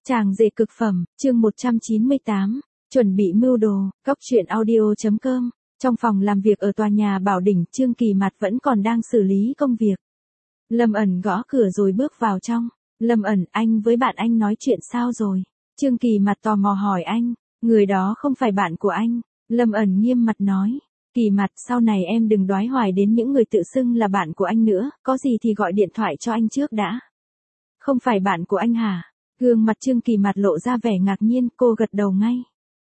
Chàng rể cực phẩm, chương 198, chuẩn bị mưu đồ, góc truyện audio.com. Trong phòng làm việc ở tòa nhà Bảo Đỉnh, Trương Kỳ Mạt vẫn còn đang xử lý công việc. Lâm ẩn gõ cửa rồi bước vào trong. Lâm ẩn, anh với bạn anh nói chuyện sao rồi? Trương Kỳ Mạt tò mò hỏi anh. Người đó không phải bạn của anh. Lâm ẩn nghiêm mặt nói. Kỳ Mạt, sau này em đừng đoái hoài đến những người tự xưng là bạn của anh nữa, có gì thì gọi điện thoại cho anh trước đã. Không phải bạn của anh hả? Gương mặt Trương Kỳ Mạt lộ ra vẻ ngạc nhiên, cô gật đầu ngay.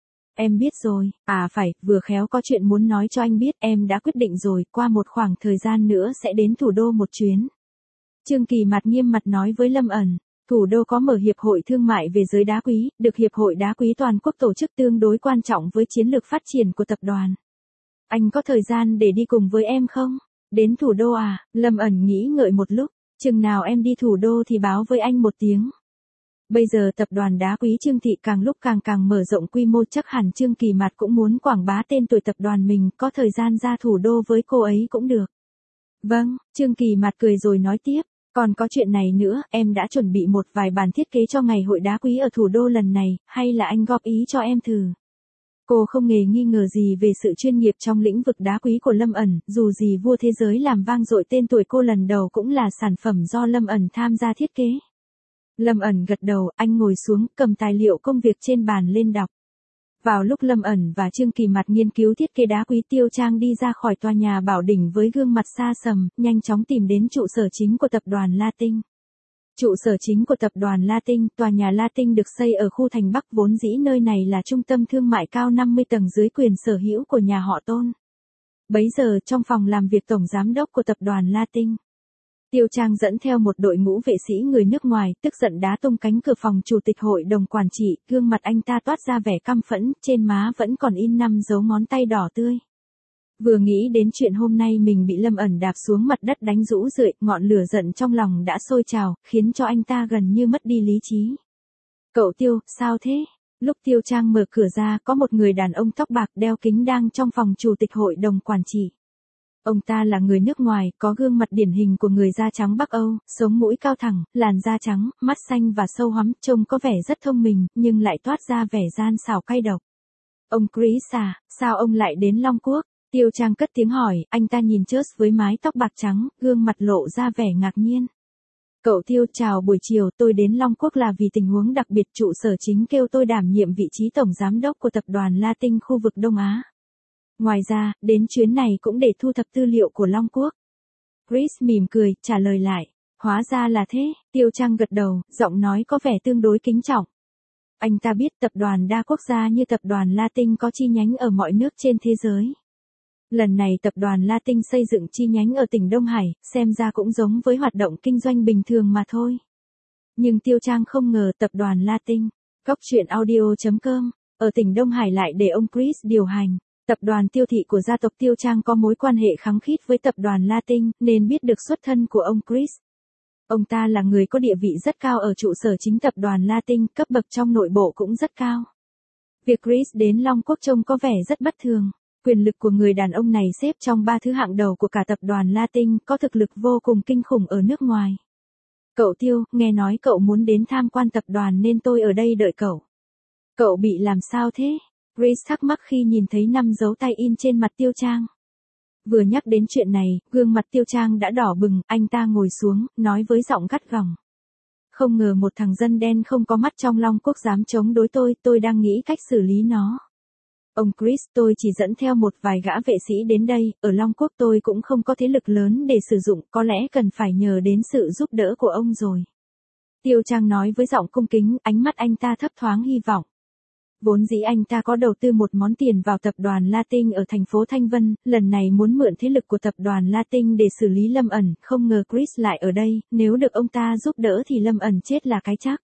Em biết rồi, phải, vừa khéo có chuyện muốn nói cho anh biết, em đã quyết định rồi, qua một khoảng thời gian nữa sẽ đến thủ đô một chuyến. Trương Kỳ Mạt nghiêm mặt nói với Lâm ẩn, thủ đô có mở hiệp hội thương mại về giới đá quý, được hiệp hội đá quý toàn quốc tổ chức tương đối quan trọng với chiến lược phát triển của tập đoàn. Anh có thời gian để đi cùng với em không? Đến thủ đô à? Lâm ẩn nghĩ ngợi một lúc, chừng nào em đi thủ đô thì báo với anh một tiếng. Bây giờ tập đoàn đá quý Trương Thị càng lúc càng mở rộng quy mô, chắc hẳn Trương Kỳ Mạt cũng muốn quảng bá tên tuổi tập đoàn mình, có thời gian ra thủ đô với cô ấy cũng được. Vâng, Trương Kỳ Mạt cười rồi nói tiếp, còn có chuyện này nữa, em đã chuẩn bị một vài bản thiết kế cho ngày hội đá quý ở thủ đô lần này, hay là anh góp ý cho em thử. Cô không nghi ngờ gì về sự chuyên nghiệp trong lĩnh vực đá quý của Lâm ẩn, dù gì vua thế giới làm vang dội tên tuổi cô lần đầu cũng là sản phẩm do Lâm ẩn tham gia thiết kế. Lâm ẩn gật đầu, anh ngồi xuống, cầm tài liệu công việc trên bàn lên đọc. Vào lúc Lâm ẩn và Trương Kỳ Mạt nghiên cứu thiết kế đá quý, Tiêu Trang đi ra khỏi tòa nhà Bảo Đỉnh với gương mặt xa sầm, nhanh chóng tìm đến trụ sở chính của tập đoàn La Tinh. Trụ sở chính của tập đoàn La Tinh, tòa nhà La Tinh được xây ở khu thành Bắc, vốn dĩ nơi này là trung tâm thương mại cao 50 tầng dưới quyền sở hữu của nhà họ Tôn. Bấy giờ trong phòng làm việc tổng giám đốc của tập đoàn La Tinh, Tiêu Trang dẫn theo một đội ngũ vệ sĩ người nước ngoài, tức giận đá tung cánh cửa phòng chủ tịch hội đồng quản trị, gương mặt anh ta toát ra vẻ căm phẫn, trên má vẫn còn in 5 dấu ngón tay đỏ tươi. Vừa nghĩ đến chuyện hôm nay mình bị Lâm ẩn đạp xuống mặt đất đánh rũ rượi, ngọn lửa giận trong lòng đã sôi trào, khiến cho anh ta gần như mất đi lý trí. Cậu Tiêu, sao thế? Lúc Tiêu Trang mở cửa ra, có một người đàn ông tóc bạc đeo kính đang trong phòng chủ tịch hội đồng quản trị. Ông ta là người nước ngoài, có gương mặt điển hình của người da trắng Bắc Âu, sống mũi cao thẳng, làn da trắng, mắt xanh và sâu hoắm, trông có vẻ rất thông minh, nhưng lại toát ra vẻ gian xảo cay độc. Ông Chris à, sao ông lại đến Long Quốc? Tiêu Trang cất tiếng hỏi, anh ta nhìn Chris với mái tóc bạc trắng, gương mặt lộ ra vẻ ngạc nhiên. Cậu Tiêu, chào buổi chiều, tôi đến Long Quốc là vì tình huống đặc biệt, trụ sở chính kêu tôi đảm nhiệm vị trí tổng giám đốc của tập đoàn La Tinh khu vực Đông Á. Ngoài ra, đến chuyến này cũng để thu thập tư liệu của Long Quốc. Chris mỉm cười, trả lời lại. Hóa ra là thế, Tiêu Trang gật đầu, giọng nói có vẻ tương đối kính trọng. Anh ta biết tập đoàn đa quốc gia như tập đoàn La Tinh có chi nhánh ở mọi nước trên thế giới. Lần này tập đoàn La Tinh xây dựng chi nhánh ở tỉnh Đông Hải, xem ra cũng giống với hoạt động kinh doanh bình thường mà thôi. Nhưng Tiêu Trang không ngờ tập đoàn La Tinh, góc truyện audio.com, ở tỉnh Đông Hải lại để ông Chris điều hành. Tập đoàn Tiêu Thị của gia tộc Tiêu Trang có mối quan hệ khăng khít với tập đoàn La Tinh, nên biết được xuất thân của ông Chris. Ông ta là người có địa vị rất cao ở trụ sở chính tập đoàn La Tinh, cấp bậc trong nội bộ cũng rất cao. Việc Chris đến Long Quốc trông có vẻ rất bất thường. Quyền lực của người đàn ông này xếp trong 3 thứ hạng đầu của cả tập đoàn La Tinh, có thực lực vô cùng kinh khủng ở nước ngoài. Cậu Tiêu, nghe nói cậu muốn đến tham quan tập đoàn nên tôi ở đây đợi cậu. Cậu bị làm sao thế? Chris thắc mắc khi nhìn thấy 5 dấu tay in trên mặt Tiêu Trang. Vừa nhắc đến chuyện này, gương mặt Tiêu Trang đã đỏ bừng, anh ta ngồi xuống, nói với giọng gắt gỏng. Không ngờ một thằng dân đen không có mắt trong Long Quốc dám chống đối tôi đang nghĩ cách xử lý nó. Ông Chris, tôi chỉ dẫn theo một vài gã vệ sĩ đến đây, ở Long Quốc tôi cũng không có thế lực lớn để sử dụng, có lẽ cần phải nhờ đến sự giúp đỡ của ông rồi. Tiêu Trang nói với giọng cung kính, ánh mắt anh ta thấp thoáng hy vọng. Vốn dĩ anh ta có đầu tư một món tiền vào tập đoàn La Tinh ở thành phố Thanh Vân, lần này muốn mượn thế lực của tập đoàn La Tinh để xử lý Lâm ẩn, không ngờ Chris lại ở đây, nếu được ông ta giúp đỡ thì Lâm ẩn chết là cái chắc.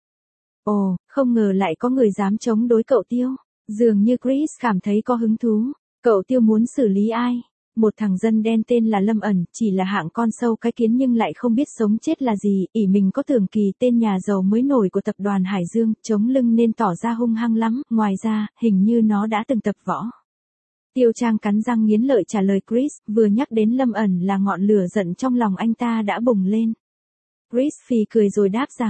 Ồ, không ngờ lại có người dám chống đối cậu Tiêu. Dường như Chris cảm thấy có hứng thú. Cậu Tiêu muốn xử lý ai? Một thằng dân đen tên là Lâm ẩn, chỉ là hạng con sâu cái kiến nhưng lại không biết sống chết là gì, ỷ mình có Tưởng Kỳ, tên nhà giàu mới nổi của tập đoàn Hải Dương, chống lưng nên tỏ ra hung hăng lắm, ngoài ra, hình như nó đã từng tập võ. Tiêu Trang cắn răng nghiến lợi trả lời Chris, vừa nhắc đến Lâm ẩn là ngọn lửa giận trong lòng anh ta đã bùng lên. Chris phì cười rồi đáp rằng,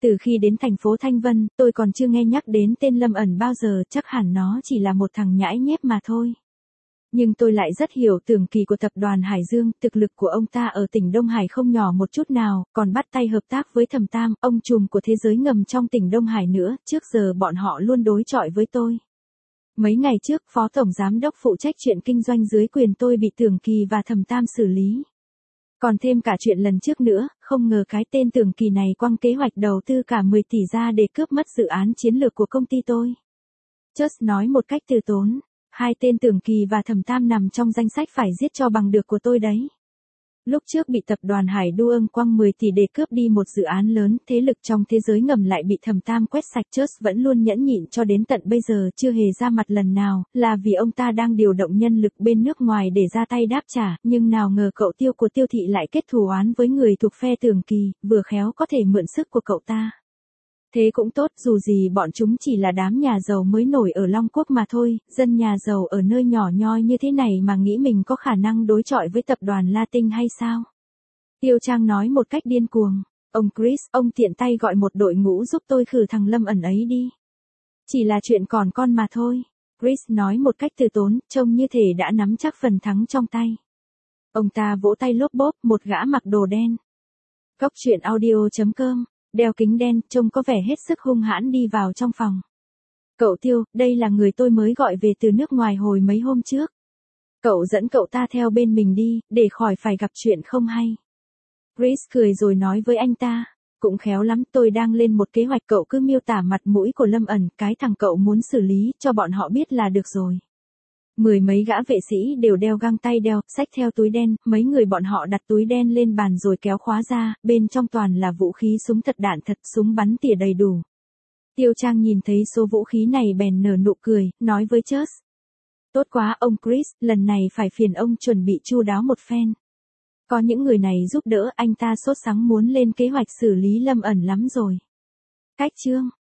Từ khi đến thành phố Thanh Vân, tôi còn chưa nghe nhắc đến tên Lâm ẩn bao giờ, chắc hẳn nó chỉ là một thằng nhãi nhép mà thôi. Nhưng tôi lại rất hiểu Tưởng Kỳ của tập đoàn Hải Dương, thực lực của ông ta ở tỉnh Đông Hải không nhỏ một chút nào, còn bắt tay hợp tác với Thẩm Tam, ông trùm của thế giới ngầm trong tỉnh Đông Hải nữa, trước giờ bọn họ luôn đối chọi với tôi. Mấy ngày trước, Phó Tổng Giám đốc phụ trách chuyện kinh doanh dưới quyền tôi bị Tưởng Kỳ và Thẩm Tam xử lý. Còn thêm cả chuyện lần trước nữa, không ngờ cái tên Tưởng Kỳ này quăng kế hoạch đầu tư cả 10 tỷ ra để cướp mất dự án chiến lược của công ty tôi. Just nói một cách từ tốn, hai tên Tưởng Kỳ và Thẩm Tam nằm trong danh sách phải giết cho bằng được của tôi đấy. Lúc trước bị tập đoàn Hải Đu Ưng quăng 10 tỷ để cướp đi một dự án lớn, thế lực trong thế giới ngầm lại bị Thẩm Tam quét sạch. Just vẫn luôn nhẫn nhịn cho đến tận bây giờ chưa hề ra mặt lần nào, là vì ông ta đang điều động nhân lực bên nước ngoài để ra tay đáp trả, nhưng nào ngờ cậu Tiêu của Tiêu thị lại kết thù oán với người thuộc phe Tưởng Kỳ, vừa khéo có thể mượn sức của cậu ta. Thế cũng tốt, dù gì bọn chúng chỉ là đám nhà giàu mới nổi ở Long Quốc mà thôi, dân nhà giàu ở nơi nhỏ nhoi như thế này mà nghĩ mình có khả năng đối chọi với tập đoàn La Tinh hay sao? Tiêu Trang nói một cách điên cuồng. Ông Chris, ông tiện tay gọi một đội ngũ giúp tôi khử thằng Lâm ẩn ấy đi. Chỉ là chuyện còn con mà thôi. Chris nói một cách từ tốn, trông như thể đã nắm chắc phần thắng trong tay. Ông ta vỗ tay lốp bốp, một gã mặc đồ đen. Cóc truyện audio.com, đeo kính đen, trông có vẻ hết sức hung hãn đi vào trong phòng. Cậu Tiêu, đây là người tôi mới gọi về từ nước ngoài hồi mấy hôm trước. Cậu dẫn cậu ta theo bên mình đi, để khỏi phải gặp chuyện không hay. Chris cười rồi nói với anh ta, cũng khéo lắm, tôi đang lên một kế hoạch, cậu cứ miêu tả mặt mũi của Lâm ẩn, cái thằng cậu muốn xử lý, cho bọn họ biết là được rồi. 10 mấy gã vệ sĩ đều đeo găng tay đeo, xách theo túi đen, mấy người bọn họ đặt túi đen lên bàn rồi kéo khóa ra, bên trong toàn là vũ khí súng thật đạn thật, súng bắn tỉa đầy đủ. Tiêu Trang nhìn thấy số vũ khí này bèn nở nụ cười, nói với Chus. Tốt quá ông Chris, lần này phải phiền ông chuẩn bị chu đáo một phen. Có những người này giúp đỡ, anh ta sốt sắng muốn lên kế hoạch xử lý Lâm ẩn lắm rồi. Cách chương